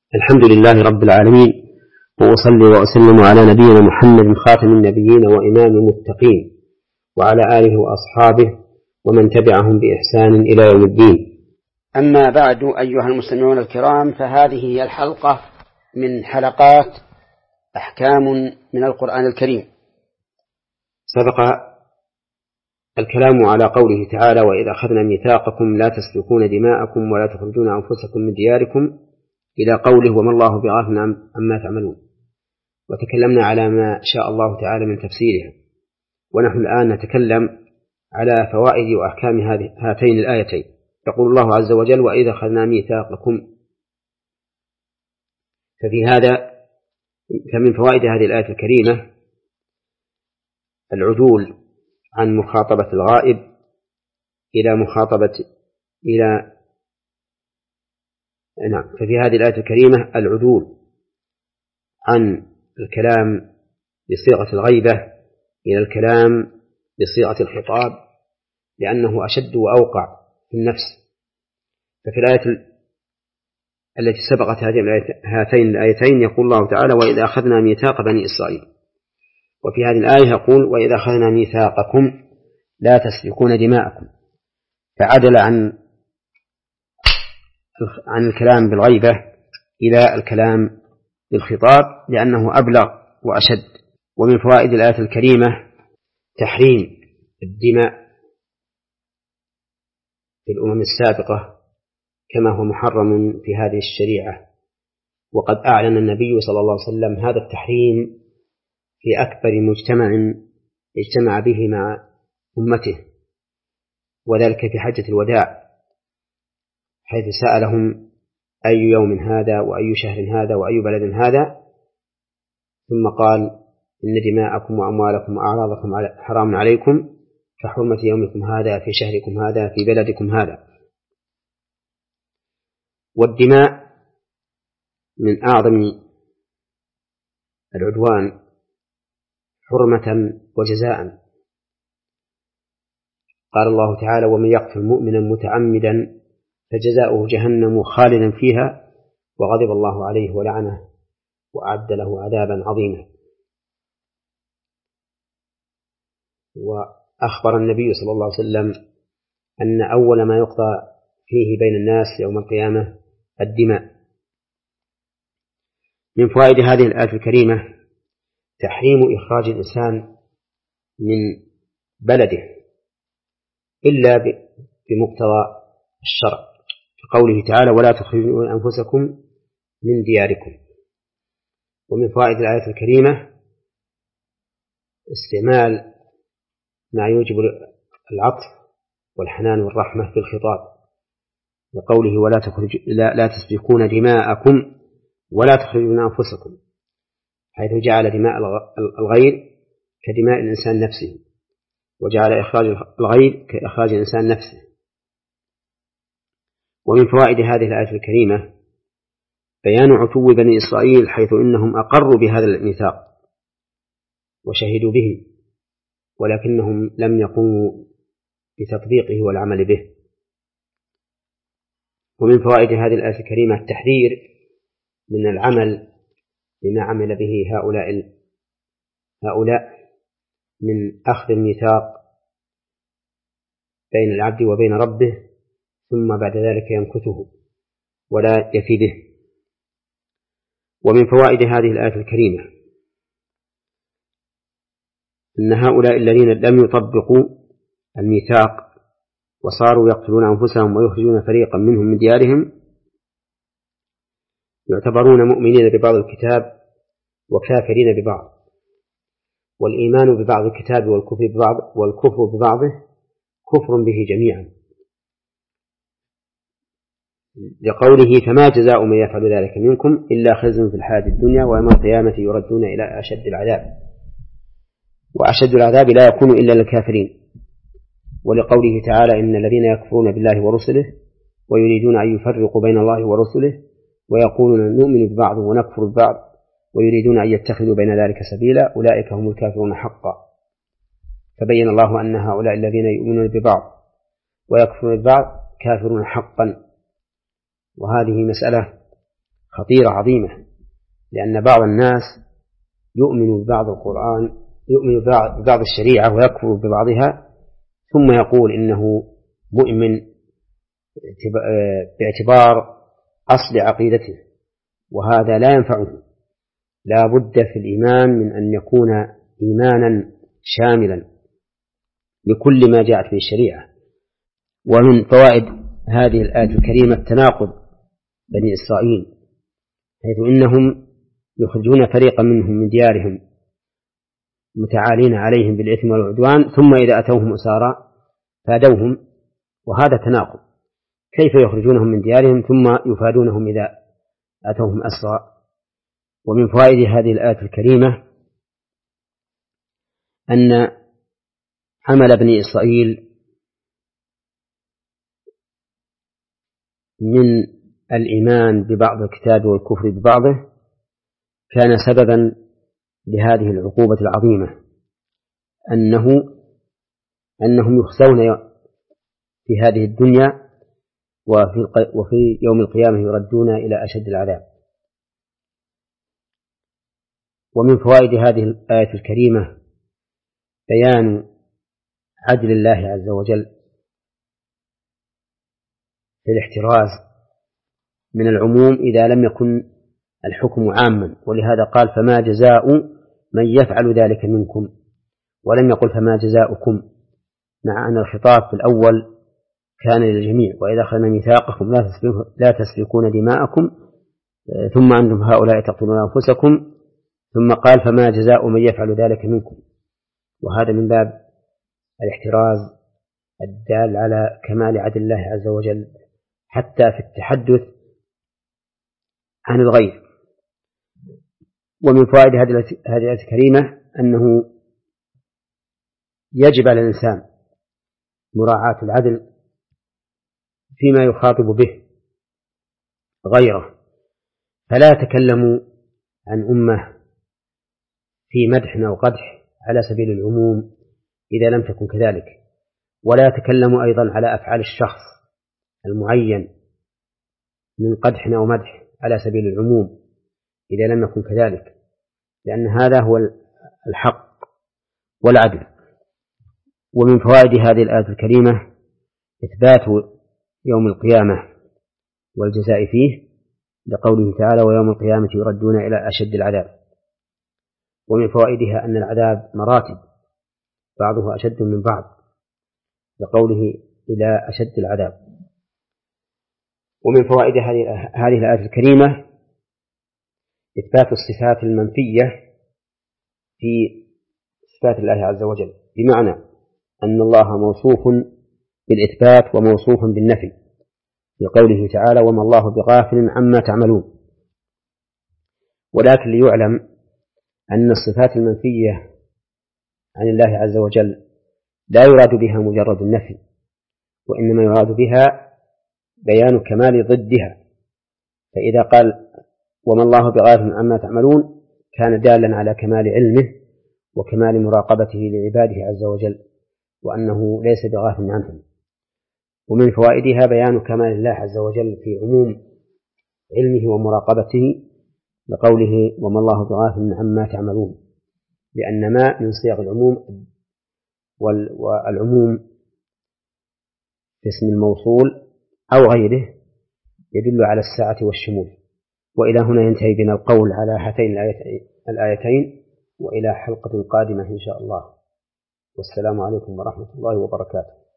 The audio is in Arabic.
الحمد لله رب العالمين، وأصلي وأسلم على نبينا محمد خاتم النبيين وإمام المتقين، وعلى آله وأصحابه ومن تبعهم بإحسان إلى يوم الدين. أما بعد، أيها المستمعون الكرام، فهذه هي الحلقة من حلقات أحكام من القرآن الكريم. سبق الكلام على قوله تعالى: وإذا أخذنا ميثاقكم لا تسفكون دماءكم ولا تخرجون أنفسكم من دياركم، إلى قوله: وما الله بغافل عما تعملون. وتكلمنا على ما شاء الله تعالى من تفسيرها، ونحن الآن نتكلم على فوائد وأحكام هاتين الآيتين. يقول الله عز وجل: وإذا أخذنا ميثاقكم. فمن فوائد هذه الآية الكريمة العدول عن مخاطبة الغائب ففي هذه الآية الكريمة العدول عن الكلام بصيغة الغيبة إلى الكلام بصيغة الخطاب، لأنه أشد وأوقع في النفس. ففي الآية التي سبقت هاتين الآيتين يقول الله تعالى: وإذا أخذنا ميثاق بني إسرائيل. وفي هذه الآية يقول: وإذا أخذنا ميثاقكم لا تسفكون دماءكم، فعدل عن الكلام بالغيبة إلى الكلام بالخطاب، لأنه أبلغ وأشد. ومن فوائد الآية الكريمة تحريم الدماء في الأمم السابقة كما هو محرم في هذه الشريعة، وقد أعلن النبي صلى الله عليه وسلم هذا التحريم في أكبر مجتمع اجتمع به مع أمته، وذلك في حجة الوداع، حيث سألهم: أي يوم هذا، وأي شهر هذا، وأي بلد هذا؟ ثم قال: إن دماءكم وأموالكم وأعراضكم حرام عليكم كحرمة يومكم هذا في شهركم هذا في بلدكم هذا. والدماء من أعظم العدوان حرمة وجزاء. قال الله تعالى: ومن يقتل مؤمنا متعمدا فجزاؤه جهنم خالدا فيها وغضب الله عليه ولعنه وأعد له عذابا عظيما. وأخبر النبي صلى الله عليه وسلم أن أول ما يقضى فيه بين الناس يوم القيامة الدماء. من فوائد هذه الآية الكريمة تحريم إخراج الإنسان من بلده إلا بمقتضى الشرع، كقوله تعالى: ولا تخرجوا أنفسكم من دياركم. ومن فوائد الآية الكريمة استعمال ما يوجب العطف والحنان والرحمة في الخطاب، لقوله: لا تسفكون دماءكم ولا تخرجون أنفسكم، حيث جعل دماء الغير كدماء الإنسان نفسه، وجعل إخراج الغير كإخراج الإنسان نفسه. ومن فوائد هذه الآية الكريمة بيان عتو بني إسرائيل، حيث إنهم أقروا بهذا الميثاق وشهدوا به، ولكنهم لم يقوموا بتطبيقه والعمل به. ومن فوائد هذه الآية الكريمة التحذير من العمل بما عمل به هؤلاء من أخذ الميثاق بين العبد وبين ربه ثم بعد ذلك يمكثه ولا يفي به. ومن فوائد هذه الآية الكريمة أن هؤلاء الذين لم يطبقوا الميثاق وصاروا يقتلون أنفسهم ويخرجون فريقا منهم من ديارهم يعتبرون مؤمنين ببعض الكتاب وكافرين ببعض، والإيمان ببعض الكتاب والكفر ببعضه كفر به جميعا، لقوله: فما جزاء من يفعل ذلك منكم إلا خزي في الحياة الدنيا ويوم القيامة يردون إلى أشد العذاب، وأشد العذاب لا يكون إلا للكافرين. ولقوله تعالى: إن الذين يكفرون بالله ورسله ويريدون أن يفرقوا بين الله ورسله ويقولون نؤمن ببعض ونكفر ببعض ويريدون أن يتخذوا بين ذلك سبيلا أولئك هم الكافرون حقا. فبين الله أن هؤلاء الذين يؤمنون ببعض ويكفرون ببعض كافرون حقا، وهذه مسألة خطيرة عظيمة، لأن بعض الناس يؤمن ببعض القرآن، يؤمن ببعض الشريعة ويكفر ببعضها، ثم يقول إنه مؤمن باعتبار أصل عقيدته، وهذا لا ينفعه. لا بد في الإيمان من أن يكون إيمانا شاملا لكل ما جاءت به الشريعة. ومن فوائد هذه الآية الكريمة تناقض بني إسرائيل، حيث إنهم يخرجون فريقا منهم من ديارهم متعالين عليهم بالإثم والعدوان، ثم إذا أتوهم أسارى فادوهم، وهذا تناقض. كيف يخرجونهم من ديارهم ثم يفادونهم إذا أتوهم أسرى؟ ومن فوائد هذه الآية الكريمة أن عمل بني إسرائيل من الإيمان ببعض الكتاب والكفر ببعضه كان سببا لهذه العقوبة العظيمة، أنهم يخزون في هذه الدنيا، وفي يوم القيامة يردون إلى أشد العذاب. ومن فوائد هذه الآية الكريمة بيان عدل الله عز وجل في الاحتراز من العموم إذا لم يكن الحكم عاما، ولهذا قال فما جزاء من يفعل ذلك منكم، ولم يقل فما جزاؤكم، مع أن الخطاب في الأول كان للجميع، وإذا أخذنا ميثاقكم لا تسفكون دماءكم ثم أنتم هؤلاء تقتلون أنفسكم، ثم قال فما جزاء من يفعل ذلك منكم، وهذا من باب الاحتراز الدال على كمال عدل الله عز وجل حتى في التحدث عن الغير. ومن فوائد هذه الآية الكريمة أنه يجب على الإنسان مراعاة العدل فيما يخاطب به غيره، فلا تكلموا عن أمة في مدح أو قدح على سبيل العموم إذا لم تكن كذلك، ولا تكلموا أيضا على أفعال الشخص المعين من قدح أو مدح على سبيل العموم إذا لم يكن كذلك، لأن هذا هو الحق والعدل. ومن فوائد هذه الآية الكريمة إثبات يوم القيامة والجزاء فيه، لقوله تعالى ويوم القيامة يردون إلى أشد العذاب. ومن فوائدها أن العذاب مراتب بعضها أشد من بعض، لقوله إلى أشد العذاب. ومن فوائد هذه الآية الكريمة إثبات الصفات المنفية في صفات الله عز وجل، بمعنى أن الله موصوف بالإثبات وموصوف بالنفي، في قوله تعالى وما الله بغافل عما تعملون. ولكن ليعلم أن الصفات المنفية عن الله عز وجل لا يراد بها مجرد النفي، وإنما يراد بها بيان كمال ضدها، فإذا قال وما الله بغافل عما تعملون كان دالا على كمال علمه وكمال مراقبته لعباده عز وجل، وأنه ليس بغافل عنهم. ومن فوائدها بيان كمال الله عز وجل في عموم علمه ومراقبته، لقوله وما الله بغافل عما تعملون، لأن ما من صيغ العموم، والعموم في اسم الموصول أو غيره يدل على السعة والشمول. وإلى هنا ينتهي بنا القول على هاتين الآيتين، وإلى حلقة قادمة إن شاء الله، والسلام عليكم ورحمة الله وبركاته.